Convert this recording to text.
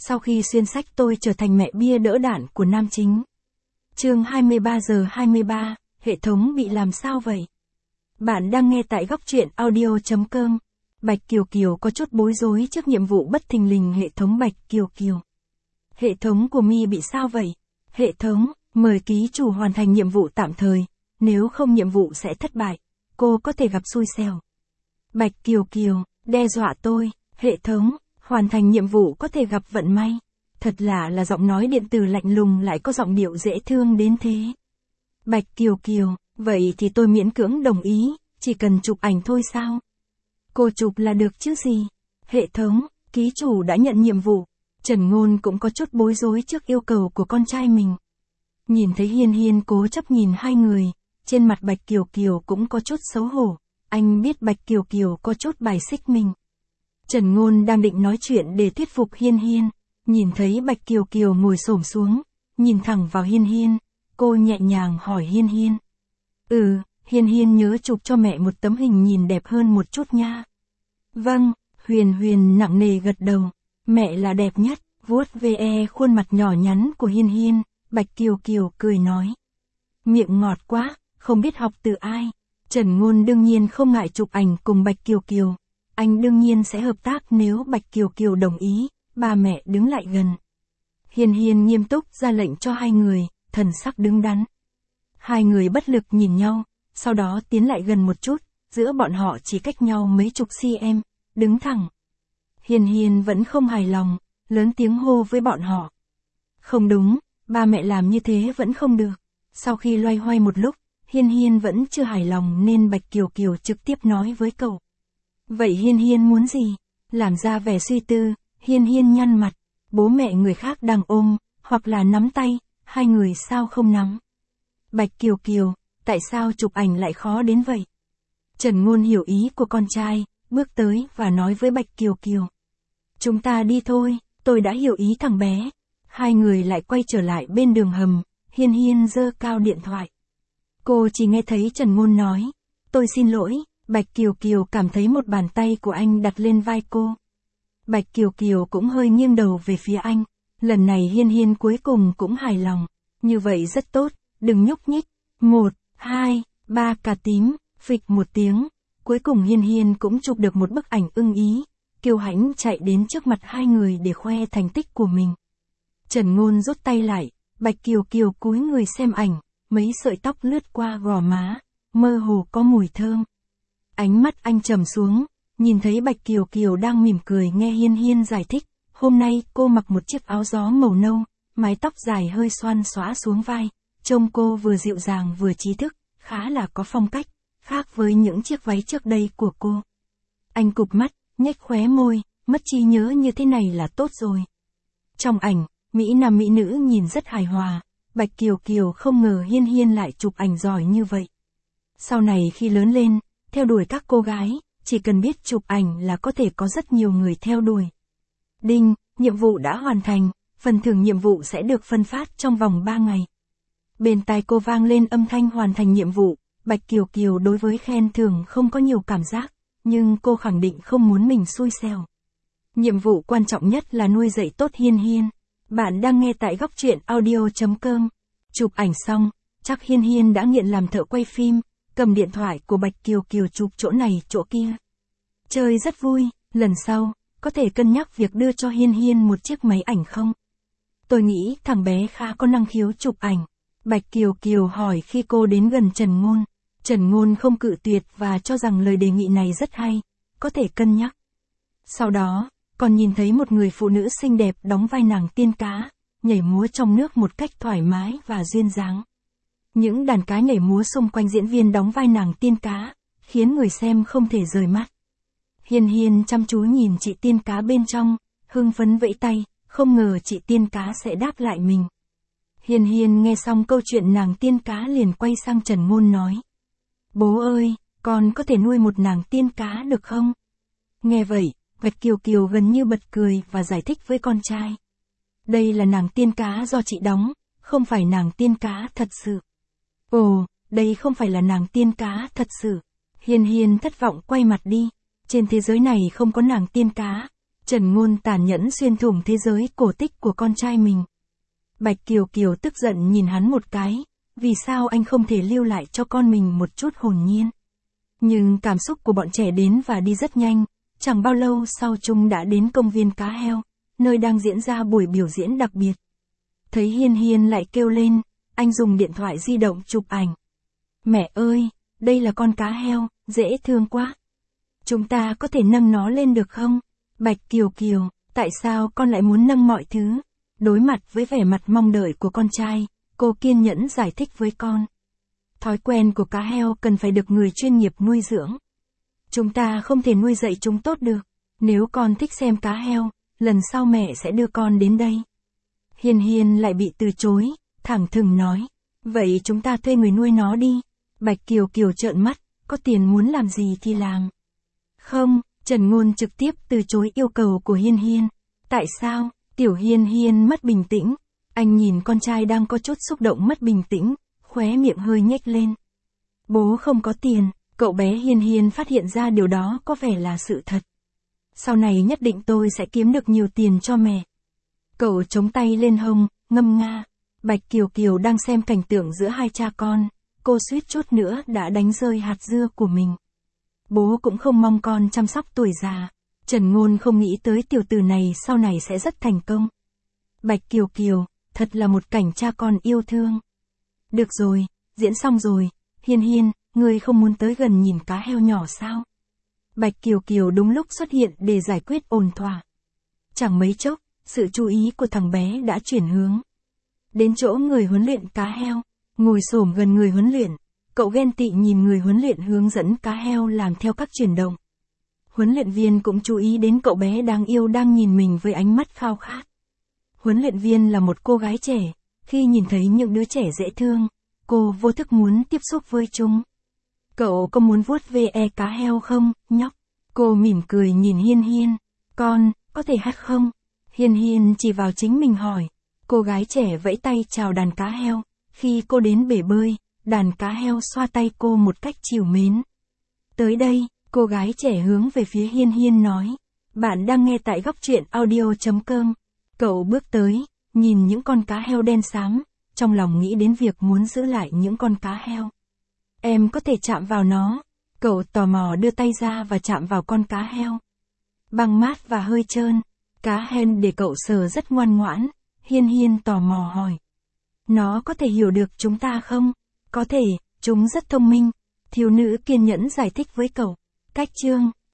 Sau khi xuyên sách tôi trở thành mẹ bia đỡ đạn của nam chính. Chương 23 giờ 23, hệ thống bị làm sao vậy? Bạn đang nghe tại góc truyện audio.com. Bạch Kiều Kiều có chút bối rối trước nhiệm vụ bất thình lình hệ thống Bạch Kiều Kiều. Hệ thống của Mi bị sao vậy? Hệ thống, mời ký chủ hoàn thành nhiệm vụ tạm thời, nếu không nhiệm vụ sẽ thất bại. Cô có thể gặp xui xẻo. Bạch Kiều Kiều, đe dọa tôi, hệ thống, hoàn thành nhiệm vụ có thể gặp vận may. Thật là giọng nói điện tử lạnh lùng lại có giọng điệu dễ thương đến thế. Bạch Kiều Kiều, vậy thì tôi miễn cưỡng đồng ý, chỉ cần chụp ảnh thôi sao? Cô chụp là được chứ gì? Hệ thống, ký chủ đã nhận nhiệm vụ. Trần Ngôn cũng có chút bối rối trước yêu cầu của con trai mình. Nhìn thấy Hiên Hiên cố chấp nhìn hai người, trên mặt Bạch Kiều Kiều cũng có chút xấu hổ. Anh biết Bạch Kiều Kiều có chút bài xích mình. Trần Ngôn đang định nói chuyện để thuyết phục Hiên Hiên, nhìn thấy Bạch Kiều Kiều ngồi xổm xuống, nhìn thẳng vào Hiên Hiên, cô nhẹ nhàng hỏi Hiên Hiên. Hiên Hiên nhớ chụp cho mẹ một tấm hình nhìn đẹp hơn một chút nha. Vâng, Huyền Huyền nặng nề gật đầu, mẹ là đẹp nhất, vuốt ve khuôn mặt nhỏ nhắn của Hiên Hiên, Bạch Kiều Kiều cười nói. Miệng ngọt quá, không biết học từ ai. Trần Ngôn đương nhiên không ngại chụp ảnh cùng Bạch Kiều Kiều. Anh đương nhiên sẽ hợp tác nếu Bạch Kiều Kiều đồng ý, ba mẹ đứng lại gần. Hiên Hiên nghiêm túc ra lệnh cho hai người, thần sắc đứng đắn. Hai người bất lực nhìn nhau, sau đó tiến lại gần một chút, giữa bọn họ chỉ cách nhau mấy chục cm, đứng thẳng. Hiên Hiên vẫn không hài lòng, lớn tiếng hô với bọn họ. Không đúng, ba mẹ làm như thế vẫn không được. Sau khi loay hoay một lúc, Hiên Hiên vẫn chưa hài lòng nên Bạch Kiều Kiều trực tiếp nói với cậu. Vậy Hiên Hiên muốn gì? Làm ra vẻ suy tư, Hiên Hiên nhăn mặt, bố mẹ người khác đang ôm, hoặc là nắm tay, hai người sao không nắm? Bạch Kiều Kiều, tại sao chụp ảnh lại khó đến vậy? Trần Ngôn hiểu ý của con trai, bước tới và nói với Bạch Kiều Kiều. Chúng ta đi thôi, tôi đã hiểu ý thằng bé. Hai người lại quay trở lại bên đường hầm, Hiên Hiên giơ cao điện thoại. Cô chỉ nghe thấy Trần Ngôn nói, tôi xin lỗi. Bạch Kiều Kiều cảm thấy một bàn tay của anh đặt lên vai cô. Bạch Kiều Kiều cũng hơi nghiêng đầu về phía anh. Lần này Hiên Hiên cuối cùng cũng hài lòng. Như vậy rất tốt, đừng nhúc nhích. 1, 2, 3 cà tím, phịch một tiếng. Cuối cùng Hiên Hiên cũng chụp được một bức ảnh ưng ý. Kiều hãnh chạy đến trước mặt hai người để khoe thành tích của mình. Trần Ngôn rút tay lại, Bạch Kiều Kiều cúi người xem ảnh, mấy sợi tóc lướt qua gò má, mơ hồ có mùi thơm. Ánh mắt anh trầm xuống, nhìn thấy Bạch Kiều Kiều đang mỉm cười nghe Hiên Hiên giải thích, hôm nay cô mặc một chiếc áo gió màu nâu, mái tóc dài hơi xoăn xõa xuống vai, trông cô vừa dịu dàng vừa trí thức, khá là có phong cách, khác với những chiếc váy trước đây của cô. Anh cụp mắt, nhếch khóe môi, mất trí nhớ như thế này là tốt rồi. Trong ảnh, Mỹ nam mỹ nữ nhìn rất hài hòa, Bạch Kiều Kiều không ngờ Hiên Hiên lại chụp ảnh giỏi như vậy. Sau này khi lớn lên, theo đuổi các cô gái, chỉ cần biết chụp ảnh là có thể có rất nhiều người theo đuổi. Đinh, nhiệm vụ đã hoàn thành, phần thưởng nhiệm vụ sẽ được phân phát trong vòng 3 ngày. Bên tai cô vang lên âm thanh hoàn thành nhiệm vụ, Bạch Kiều Kiều đối với khen thưởng không có nhiều cảm giác, nhưng cô khẳng định không muốn mình xui xẻo. Nhiệm vụ quan trọng nhất là nuôi dạy tốt Hiên Hiên. Bạn đang nghe tại góc truyện audio.com. Chụp ảnh xong, chắc Hiên Hiên đã nghiện làm thợ quay phim. Cầm điện thoại của Bạch Kiều Kiều chụp chỗ này chỗ kia. Chơi rất vui, lần sau, có thể cân nhắc việc đưa cho Hiên Hiên một chiếc máy ảnh không? Tôi nghĩ thằng bé khá có năng khiếu chụp ảnh. Bạch Kiều Kiều hỏi khi cô đến gần Trần Ngôn. Trần Ngôn không cự tuyệt và cho rằng lời đề nghị này rất hay, có thể cân nhắc. Sau đó, còn nhìn thấy một người phụ nữ xinh đẹp đóng vai nàng tiên cá, nhảy múa trong nước một cách thoải mái và duyên dáng. Những đàn cá nhảy múa xung quanh diễn viên đóng vai nàng tiên cá, khiến người xem không thể rời mắt. Hiên Hiên chăm chú nhìn chị tiên cá bên trong, hưng phấn vẫy tay, không ngờ chị tiên cá sẽ đáp lại mình. Hiên Hiên nghe xong câu chuyện nàng tiên cá liền quay sang Trần Ngôn nói. Bố ơi, con có thể nuôi một nàng tiên cá được không? Nghe vậy, Bạch Kiều Kiều gần như bật cười và giải thích với con trai. Đây là nàng tiên cá do chị đóng, không phải nàng tiên cá thật sự. Ồ, đây không phải là nàng tiên cá thật sự. Hiên Hiên thất vọng quay mặt đi. Trên thế giới này không có nàng tiên cá. Trần Ngôn tàn nhẫn xuyên thủng thế giới cổ tích của con trai mình. Bạch Kiều Kiều tức giận nhìn hắn một cái, vì sao anh không thể lưu lại cho con mình một chút hồn nhiên. Nhưng cảm xúc của bọn trẻ đến và đi rất nhanh, chẳng bao lâu sau chúng đã đến công viên cá heo, nơi đang diễn ra buổi biểu diễn đặc biệt. Thấy Hiên Hiên lại kêu lên, anh dùng điện thoại di động chụp ảnh. Mẹ ơi, đây là con cá heo, dễ thương quá. Chúng ta có thể nâng nó lên được không? Bạch Kiều Kiều, tại sao con lại muốn nâng mọi thứ? Đối mặt với vẻ mặt mong đợi của con trai, cô kiên nhẫn giải thích với con. Thói quen của cá heo cần phải được người chuyên nghiệp nuôi dưỡng. Chúng ta không thể nuôi dạy chúng tốt được. Nếu con thích xem cá heo, lần sau mẹ sẽ đưa con đến đây. Hiên Hiên lại bị từ chối, thẳng thừng nói. Vậy chúng ta thuê người nuôi nó đi. Bạch Kiều Kiều trợn mắt, có tiền muốn làm gì thì làm. Không, Trần Ngôn trực tiếp từ chối yêu cầu của Hiên Hiên. Tại sao? Tiểu Hiên Hiên mất bình tĩnh. Anh nhìn con trai đang có chút xúc động mất bình tĩnh, khóe miệng hơi nhếch lên. Bố không có tiền, cậu bé Hiên Hiên phát hiện ra điều đó có vẻ là sự thật. Sau này nhất định tôi sẽ kiếm được nhiều tiền cho mẹ. Cậu chống tay lên hông, ngâm nga. Bạch Kiều Kiều đang xem cảnh tượng giữa hai cha con, cô suýt chút nữa đã đánh rơi hạt dưa của mình. Bố cũng không mong con chăm sóc tuổi già. Trần Ngôn không nghĩ tới tiểu tử này sau này sẽ rất thành công. Bạch Kiều Kiều, thật là một cảnh cha con yêu thương. Được rồi, diễn xong rồi. Hiên Hiên, ngươi không muốn tới gần nhìn cá heo nhỏ sao? Bạch Kiều Kiều đúng lúc xuất hiện để giải quyết ổn thỏa. Chẳng mấy chốc, sự chú ý của thằng bé đã chuyển hướng. Đến chỗ người huấn luyện cá heo, ngồi xổm gần người huấn luyện, cậu ghen tị nhìn người huấn luyện hướng dẫn cá heo làm theo các chuyển động. Huấn luyện viên cũng chú ý đến cậu bé đáng yêu đang nhìn mình với ánh mắt khao khát. Huấn luyện viên là một cô gái trẻ, khi nhìn thấy những đứa trẻ dễ thương, cô vô thức muốn tiếp xúc với chúng. Cậu có muốn vuốt ve cá heo không, nhóc? Cô mỉm cười nhìn Hiên Hiên. Con, có thể hát không? Hiên Hiên chỉ vào chính mình hỏi. Cô gái trẻ vẫy tay chào đàn cá heo. Khi cô đến bể bơi, đàn cá heo xoa tay cô một cách trìu mến. Tới đây, cô gái trẻ hướng về phía Hiên Hiên nói. Bạn đang nghe tại góc truyện audio.com. Cậu bước tới, nhìn những con cá heo đen xám, trong lòng nghĩ đến việc muốn giữ lại những con cá heo. Em có thể chạm vào nó. Cậu tò mò đưa tay ra và chạm vào con cá heo. Băng mát và hơi trơn. Cá heo để cậu sờ rất ngoan ngoãn. Hiên Hiên tò mò hỏi. Nó có thể hiểu được chúng ta không? Có thể, chúng rất thông minh. Thiếu nữ kiên nhẫn giải thích với cậu. Cách chương